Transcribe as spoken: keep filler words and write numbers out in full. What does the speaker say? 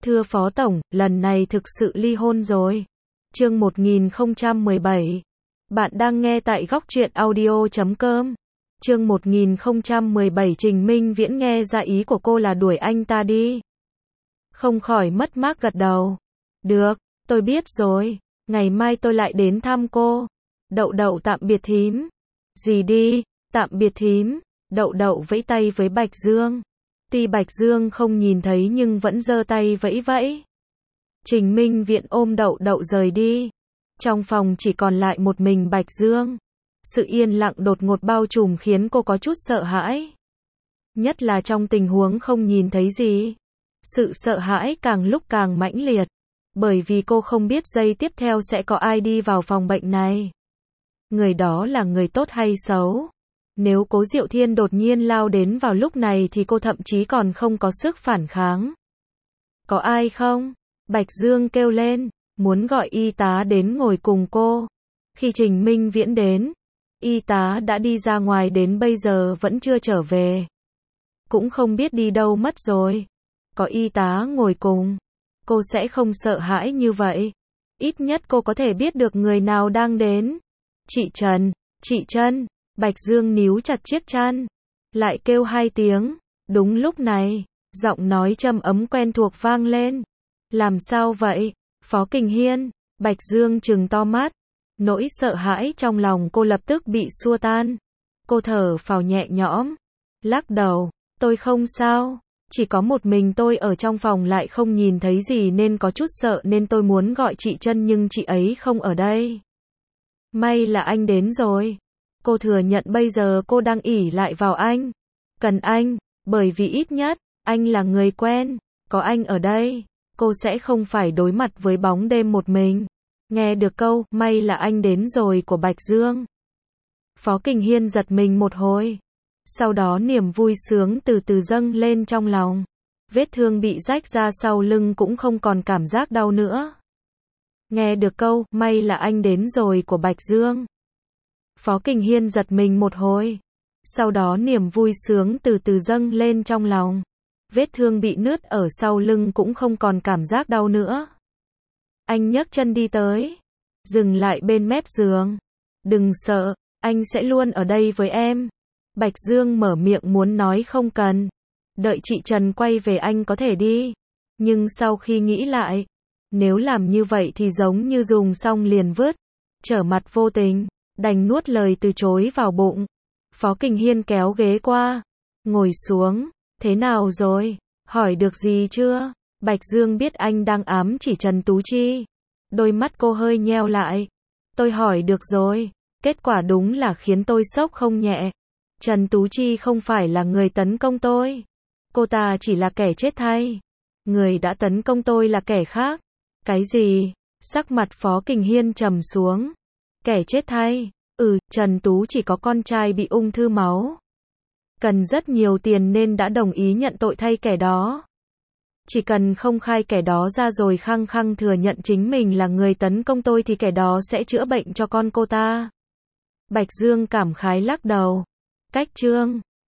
Thưa Phó Tổng, lần này thực sự ly hôn rồi. Chương một nghìn không trăm mười bảy. Bạn đang nghe tại góc truyện audio chấm com. Chương một nghìn không trăm mười bảy. Trình Minh Viễn nghe ra ý của cô là đuổi anh ta đi. Không khỏi mất mát gật đầu. Được, tôi biết rồi. Ngày mai tôi lại đến thăm cô. Đậu đậu tạm biệt thím. Gì đi, tạm biệt thím. Đậu đậu vẫy tay với Bạch Dương. Tuy Bạch Dương không nhìn thấy nhưng vẫn giơ tay vẫy vẫy. Trình Minh Viễn ôm đậu đậu rời đi. Trong phòng chỉ còn lại một mình Bạch Dương. Sự yên lặng đột ngột bao trùm khiến cô có chút sợ hãi. Nhất là trong tình huống không nhìn thấy gì. Sự sợ hãi càng lúc càng mãnh liệt. Bởi vì cô không biết giây tiếp theo sẽ có ai đi vào phòng bệnh này. Người đó là người tốt hay xấu? Nếu Cố Diệu Thiên đột nhiên lao đến vào lúc này thì cô thậm chí còn không có sức phản kháng. Có ai không? Bạch Dương kêu lên, muốn gọi y tá đến ngồi cùng cô. Khi Trình Minh Viễn đến, y tá đã đi ra ngoài đến bây giờ vẫn chưa trở về. Cũng không biết đi đâu mất rồi. Có y tá ngồi cùng, cô sẽ không sợ hãi như vậy. Ít nhất cô có thể biết được người nào đang đến. Chị Trần, chị Trân. Bạch Dương níu chặt chiếc chăn, lại kêu hai tiếng. Đúng lúc này, giọng nói trầm ấm quen thuộc vang lên. Làm sao vậy, Phó Kình Hiên? Bạch Dương trừng to mắt. Nỗi sợ hãi trong lòng cô lập tức bị xua tan. Cô thở phào nhẹ nhõm, lắc đầu. Tôi không sao, chỉ có một mình tôi ở trong phòng lại không nhìn thấy gì nên có chút sợ nên tôi muốn gọi chị Trân nhưng chị ấy không ở đây. May là anh đến rồi. Cô thừa nhận bây giờ cô đang ỷ lại vào anh. Cần anh, bởi vì ít nhất, anh là người quen. Có anh ở đây, cô sẽ không phải đối mặt với bóng đêm một mình. Nghe được câu, may là anh đến rồi của Bạch Dương. Phó Kình Hiên giật mình một hồi. Sau đó niềm vui sướng từ từ dâng lên trong lòng. Vết thương bị rách ra sau lưng cũng không còn cảm giác đau nữa. Nghe được câu, may là anh đến rồi của Bạch Dương. Phó Kình Hiên giật mình một hồi. Sau đó niềm vui sướng từ từ dâng lên trong lòng. Vết thương bị nứt ở sau lưng cũng không còn cảm giác đau nữa. Anh nhấc chân đi tới, dừng lại bên mép giường. Đừng sợ, anh sẽ luôn ở đây với em. Bạch Dương mở miệng muốn nói không cần. Đợi chị Trần quay về anh có thể đi. Nhưng sau khi nghĩ lại, nếu làm như vậy thì giống như dùng xong liền vứt. Trở mặt vô tình. Đành nuốt lời từ chối vào bụng. Phó Kình Hiên kéo ghế qua, ngồi xuống. Thế nào rồi? Hỏi được gì chưa? Bạch Dương biết anh đang ám chỉ Trần Tú Chi. Đôi mắt cô hơi nheo lại. Tôi hỏi được rồi. Kết quả đúng là khiến tôi sốc không nhẹ. Trần Tú Chi không phải là người tấn công tôi. Cô ta chỉ là kẻ chết thay. Người đã tấn công tôi là kẻ khác. Cái gì? Sắc mặt Phó Kình Hiên trầm xuống. Kẻ chết thay. Ừ, Trần Tú chỉ có con trai bị ung thư máu. Cần rất nhiều tiền nên đã đồng ý nhận tội thay kẻ đó. Chỉ cần không khai kẻ đó ra rồi khăng khăng thừa nhận chính mình là người tấn công tôi thì kẻ đó sẽ chữa bệnh cho con cô ta. Bạch Dương cảm khái lắc đầu. Cách chương